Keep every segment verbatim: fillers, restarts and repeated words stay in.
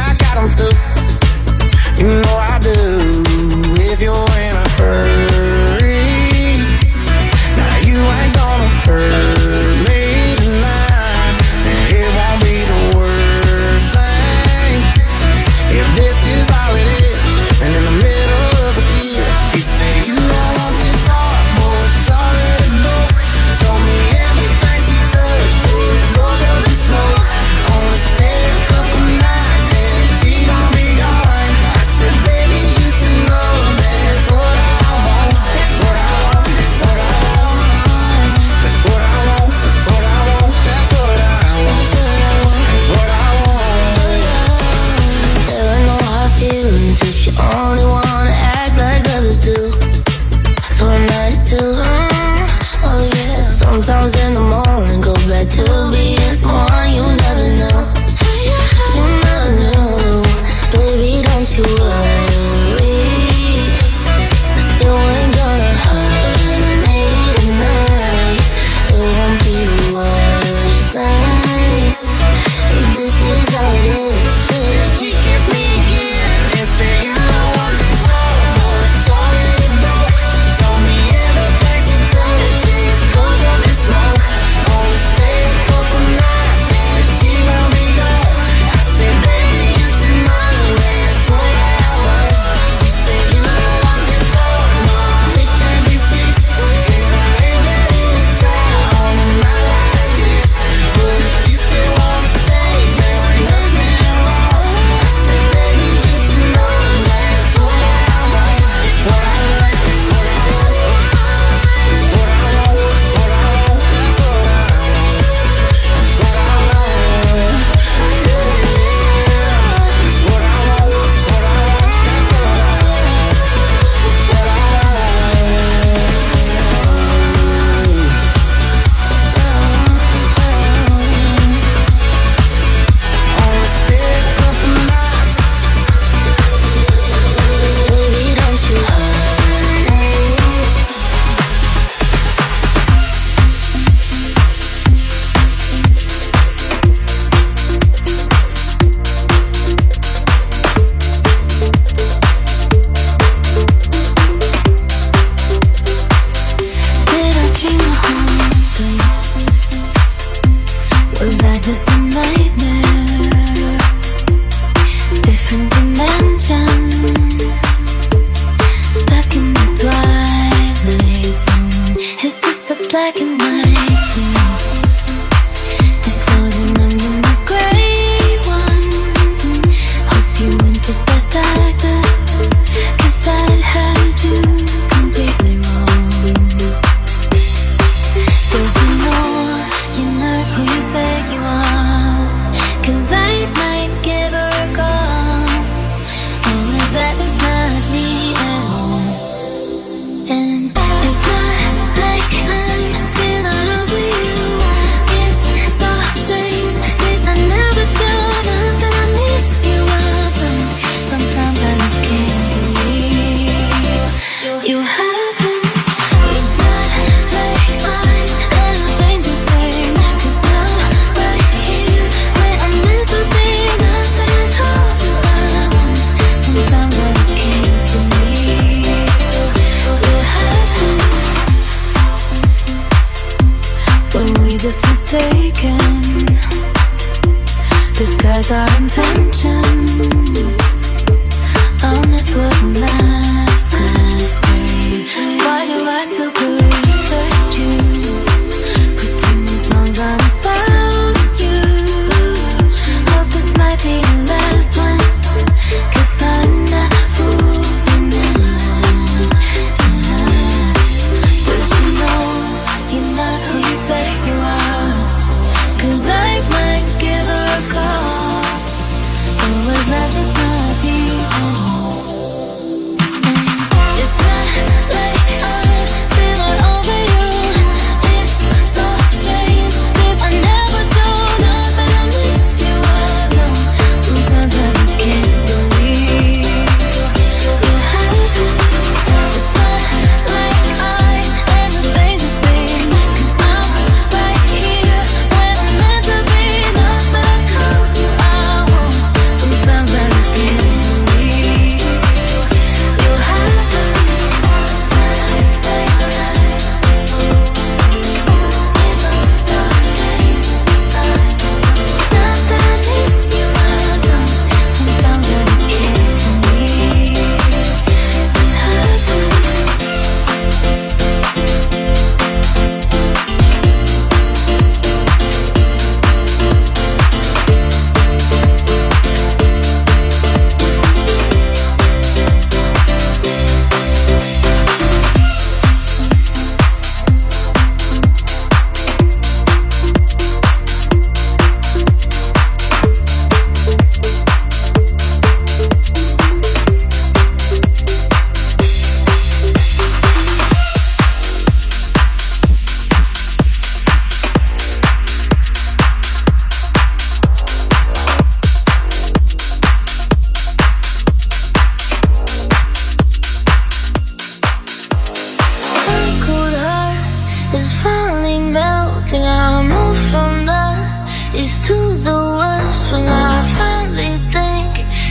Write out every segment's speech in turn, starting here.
I got them too. You know I do. If you're in a hurry, now you ain't gonna hurt me tonight, and it won't be the worst thing if this is all it is. And in the middle of a kiss, he said, you don't want this heart, boy, it's already broke. Told me everything she does just goes up in smoke. Only stay a couple nights, then she gon' be gone. I said, baby, you should know that's what I want. That's what I want, that's what I want. That's what I want, that's what I want. That's what I want, that's what I want. There are no hard feelings if you only wanna act like others do. For a night or two, oh yeah. Sometimes in the morning, go back to being someone you never knew. You never knew. Baby, don't you worry, you ain't gonna hurt me tonight. It won't be the worst thing if this is how it is. She kissed me again and said, you don't want this heart, boy, it's already broke. Told me everything she does just goes up in smoke. Only stay a couple nights, then she gon' be gone. I said, baby, you should know that's what I want. She said, you don't want this heart, no, it can't be fixed. And I ain't ready to start on a night like this. But if you still wanna stay, there ain't nothing wrong. I said, baby, you should know that's what I want. That's what I like, that's what I want. That's what I want, that's what I want. That's what I want. That's what I want. Yeah, that's what I want, that's what I want. That's what I want. Only stay a couple nights. Baby, don't you hurt me. Did I dream the whole thing? Was I just a nightmare? Different dimensions, stuck in the twilight zone. Is this a black and white thing? If so, then I'm in the gray one. Hope you went the best actor, 'cause I had you completely wrong. 'Cause you know you're not who you say you are. 'Cause I might give her a call. Oh, is that just not me at all? And it's not like I'm still not over you. It's so strange, 'cause I never do. Not that I miss you, I don't. Sometimes I just can't believe you happened. It's not like I'm gonna change a thing, 'cause now right here where I'm meant to be. Not that I told you I won't. Sometimes I just can't believe you happened. Were we just mistaken? Disguise our intentions. Honest wasn't last grade. Why do I still protect you? Pretend these songs aren't about you. Hope this might be the last one, 'cause I'm not fooling anyone. But you know you're not who you say you are. 'Cause I might give her a call. Or was I just not you? It's not like I'm still not over you. It's so strange, 'cause I never do. Not that I miss you, I don't. Sometimes I just can't believe you happened. It's not like I ever changed a thing, 'cause I'm right here where I'm meant to be. Not that I told you I won't. Sometimes I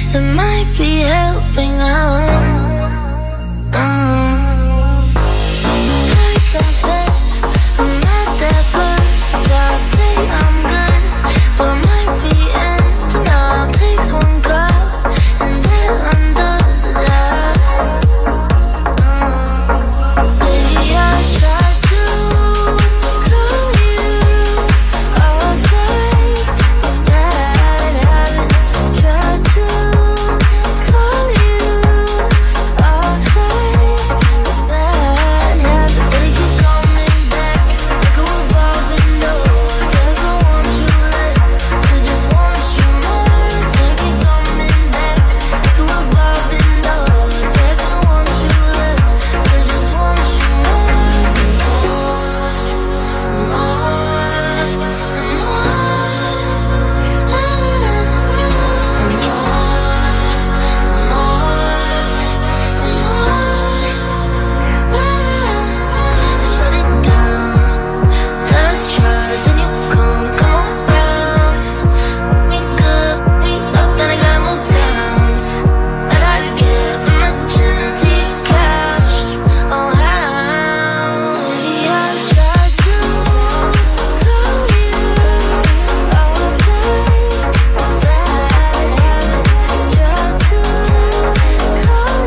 it might be helping out. Uh. Like this, I'm not that versatile. I say I'm good, but I might be ending all. Takes one girl, and it undoes the doubt. Uh. Baby, I tried to call you off like a bad habit. Tried to call you off like a bad habit. But you keep coming back like a revolving door. Said I want you less, but I just want you more. Take it coming back like a revolving door. Said I want you less, but I just want you more. Shut it down. Said I tried, then you come, come around. We good, we up, then I gotta move towns. But I get from the gym to your couch. Oh, how? Maybe I tried to call you off like a bad habit. Tried to call you off like a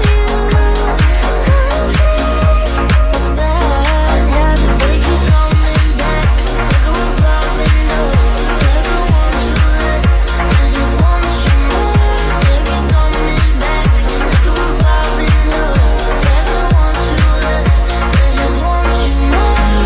bad habit. But you keep coming back like a revolving door. Said I want you less, but I just want you more. Take it coming back like a revolving door. Said I want you less, but I just want you more.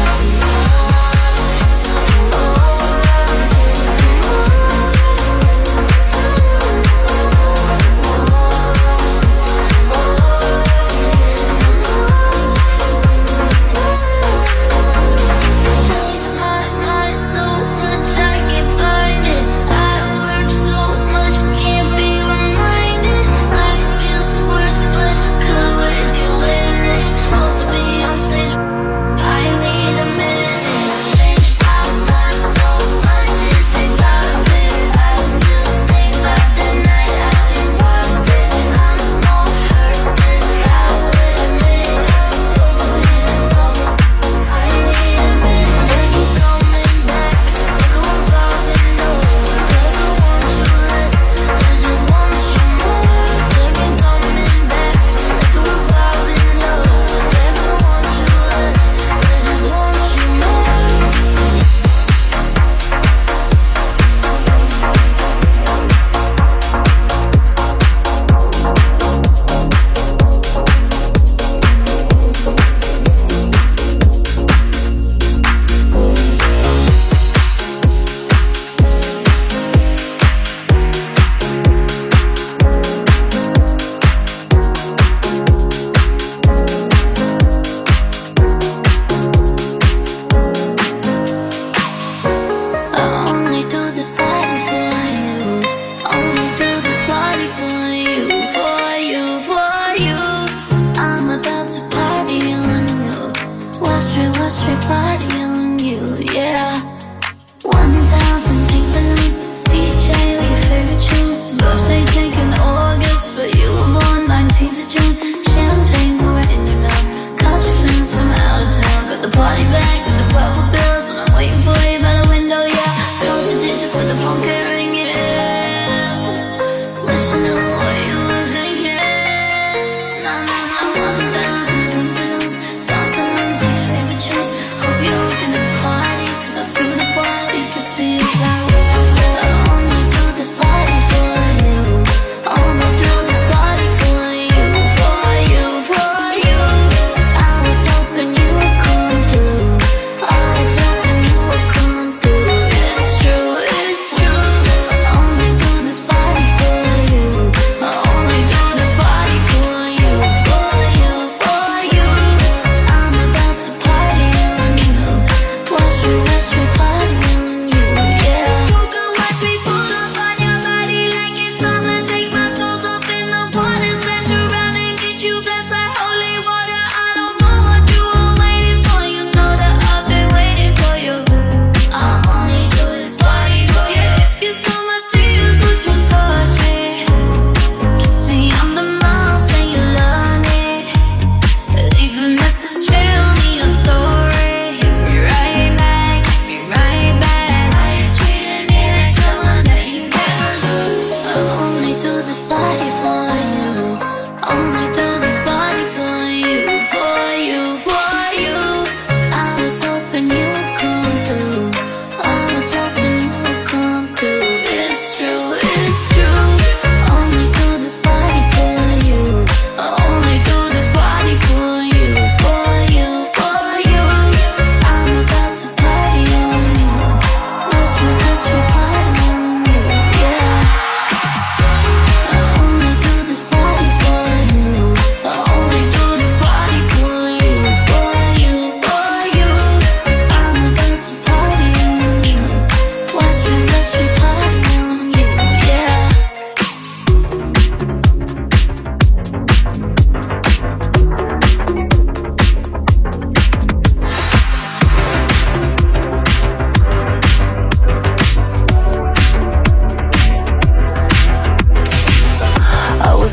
Changed my mind so much I can't find it. I work so much, can't be reminded. Life feels worse, but could with you in it. Supposed to be on stage, I need a minute. Changed my mind so much, it's exhausting. I still think about the night I lost it. I'm more hurt than I would admit. Supposed to be enough, I need a minute. But you coming back like a revolving door. Said I want you less, but I just want you more. Take it coming back like a revolving door. Said I want you less, but I just want you more. I only do this party for you. Only do this party for you, for you, for you. I'm about to party on you. Watch me, watch me party on you, yeah. One thousand pink balloons, D J with your favorite tunes. Birthday cake in August, but you were born nineteenth of June. Champagne pouring in your mouth. Caught your friends from out of town. Got the party bag with the purple bills, and I'm waiting for you by the window, yeah. Close the digits with the phone kept ringing. Wish I knew what you were thinking. Nah, nah, nah, one thousand pink balloons, dancing to your favorite tunes. Hope you're looking to party, 'cause I'll do the party just for you. I only do this party for you. Only do this party for you, for you, for you. I was hoping you would come through. I was hoping you would come through. It's true, it's true. Only do this party for you.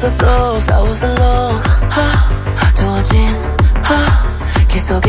was a ghost, I was alone. 하, 두어진 하, 길 속에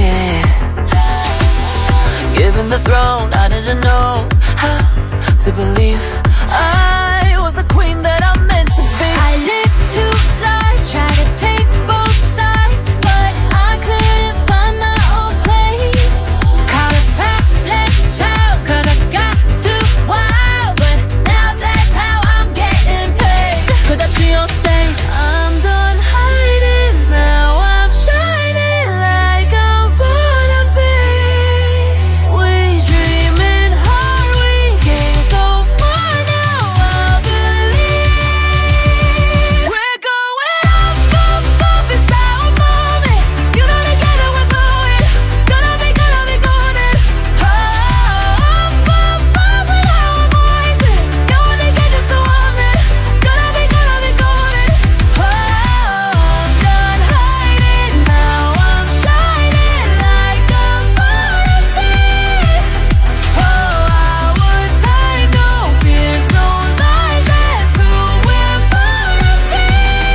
Given the throne, I didn't know how to believe I was the queen that I'm meant to be. I lived two lives, tried to pick both sides, but I couldn't find my own place. Caught a problem child, cause I got too wild, but now that's how I'm getting paid. 끝없이 on stage, I'm done hiding, now I'm shining like I'm born to be. We dreaming hard, we came so far, now I believe we're going up, up, up, it's our moment. You know together we're going, gonna be, gonna be golden. Up, up, up with our voices, you wanna get just so on it. Gonna be, gonna be golden. Oh, I'm done hiding, now I'm shining like I'm born to be. Oh, our time, no fears, no lies, that's who we're born to be.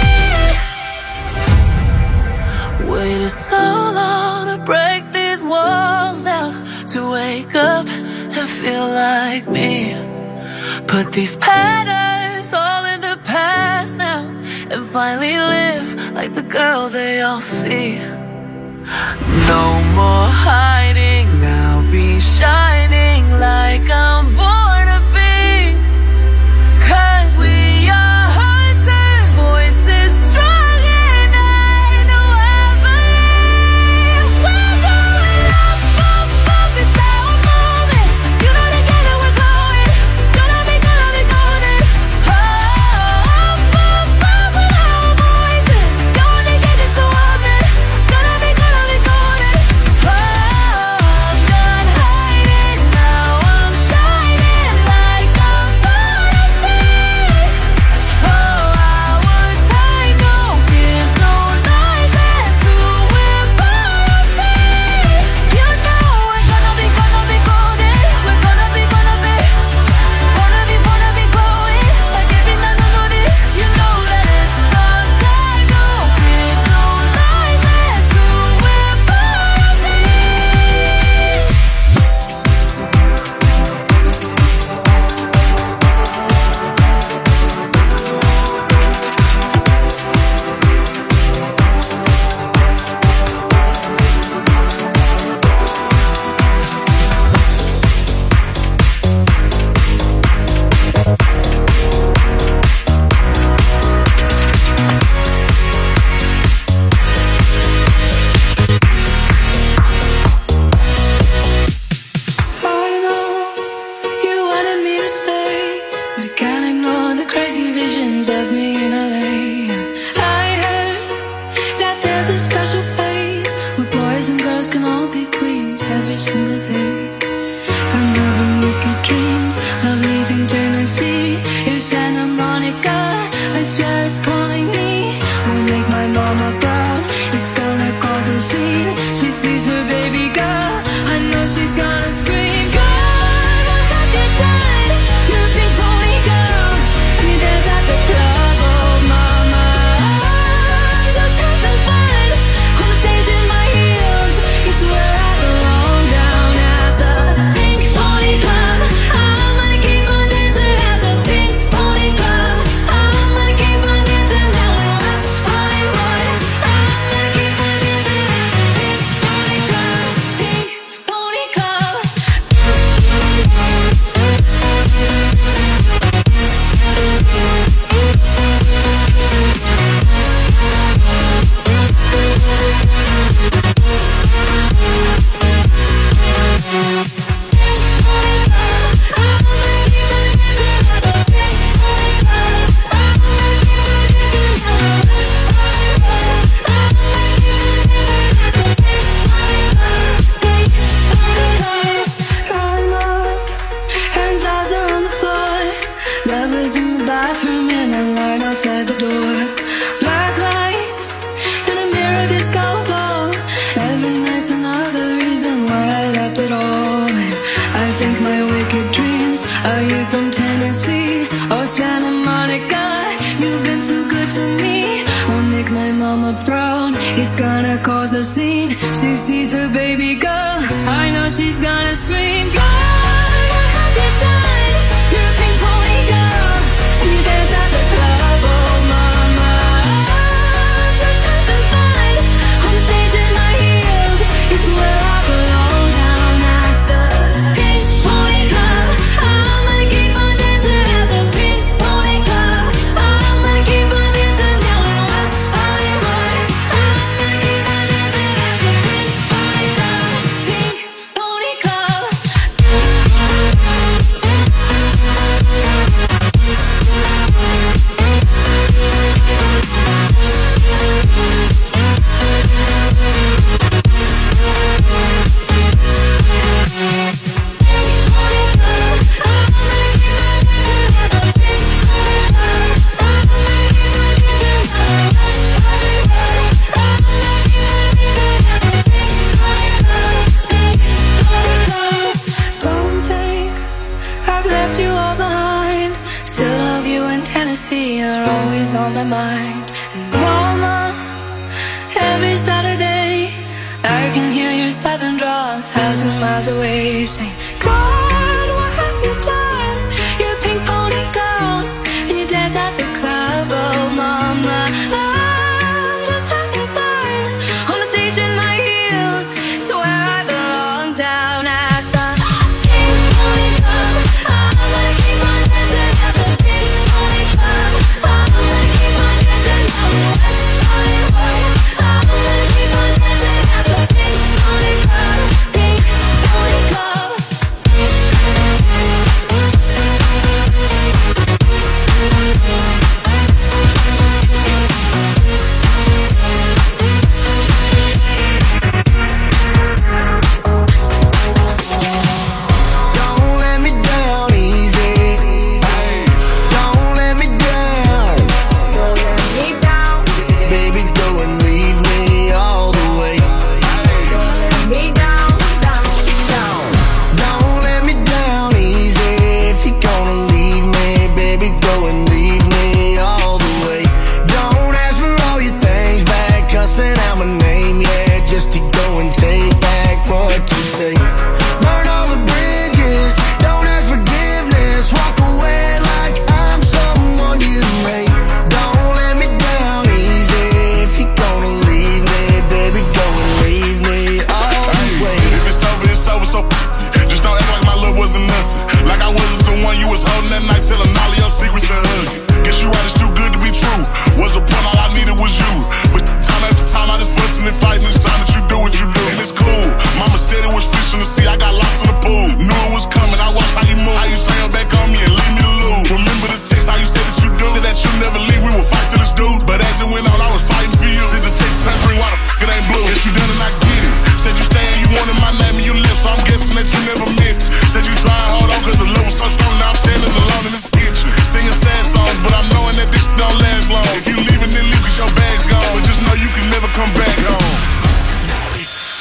waited so long to break these walls down, to wake up and feel like me. Put these patterns all in the past now, and finally live like the girl they all see. No more hiding, now be shining like I'm born to be. Cause we are hunters, voices strong, and I know I believe we're going up, up, up, it's our moment. You know together we're going, gonna be, gonna be golden. Oh, up, up, up with our voices, you wanna get just so on it. Gonna be, gonna be golden. Oh, I'm done hiding, now I'm shining like I'm born to be. Oh, our time, no fears, no lies, that's who we're born to be. You know we're gonna be, gonna be golden. We're gonna be, gonna be, wanna be, wanna be glowing like every night on it. You know that it's our time, no fears, no lies, that's who we're born to be. I know you wanted me to stay, but I can't ignore the crazy visions of me in L A. I heard that there's a special place where boys and girls can all be queens every single day. I'm having wicked dreams of leaving Tennessee. If Santa Monica, I swear it's calling me, will make my mama proud. It's gonna cause a scene. She sees her baby girl, I know she's gonna scream. God, what have you done? You big pony girl, you dance at the club, oh mama. I'm just having fun on stage in my heels. It's where I belong, down at the Pink Pony Club. I'm gonna keep on dancing at the Pink Pony Club. I'm gonna keep on dancing down in West Hollywood. I'm gonna keep on dancing at the Pink Pony Club. Pink Pony Club. Time up, and jaws are on the floor. Lovers in the bathroom and a line outside the door. Black lights and a mirror disco ball. Every night's another reason why I left it all. And I think my wicked dreams are you from Tennessee or Santa Monica. You've been too good to me. mama proud. It's gonna cause a scene. She sees her baby girl. I know she's gonna scream. God, have you done? You're a pink pony girl, and you dance at the club. Oh mama, just having fun on the stage in my heels. It's where I belong, down at the Pink Pony Club. I'm gonna keep on dancing at the Pink Pony Club. I'm gonna keep on dancing down in West Hollywood. I'm gonna keep on dancing at the Pink Pony Club. Pink Pony Club. Don't think I've left you all behind. Still love you in Tennessee, you're always on my mind. And mama, every Saturday I can hear your southern drawl a thousand miles away, saying